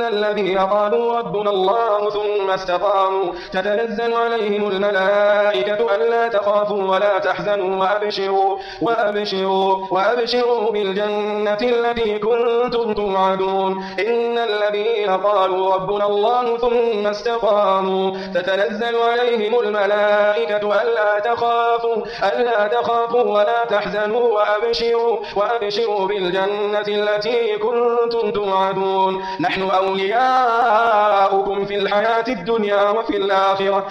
الذين قالوا ربنا الله ثم استقاموا تتنزل عليهم الملائكة ألا تخافوا ولا تحزنوا وأبشروا بالجنة التي كنتم توعدون إن الذين قالوا ربنا الله ثم استقاموا تتنزل عليهم الملائكة ألا تخافوا ولا تحزنوا وأبشروا بالجنة التي كنتم توعدون نحن أولياؤكم في الحياة الدنيا وفي الآخرة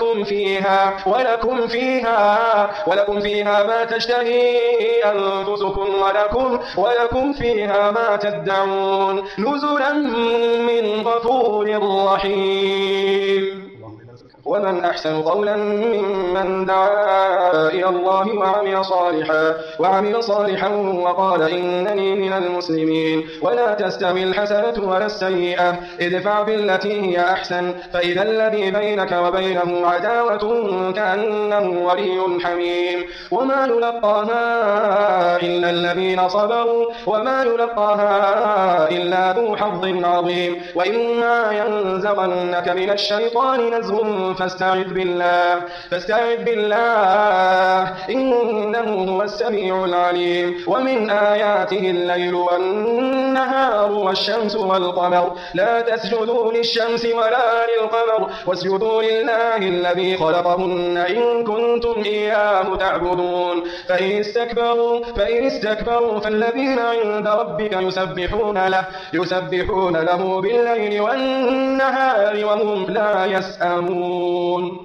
ولكم فيها ما تشتهي أنفسكم ولكم فيها ما تدعون نزلا من غفور رحيم ومن أحسن قولا ممن دعا إلى الله وعمل صالحا وقال إنني من المسلمين ولا تستوي الحسنة ولا السيئة ادفع بالتي هي أحسن فإذا الذي بينك وبينه عداوة كأنه ولي حميم وما يلقاها إلا الذين صبروا وما يلقاها إلا ذو حظ عظيم وإما ينزغنك من الشيطان نزغ فاستعذ بالله إنه هو السميع العليم ومن آياته الليل والنهار والشمس والقمر لا تسجدوا للشمس ولا للقمر واسجدوا لله الذي خلقهن إن كنتم إياه تعبدون فإن استكبروا فالذين عند ربك يسبحون له بالليل والنهار وهم لا يسأمون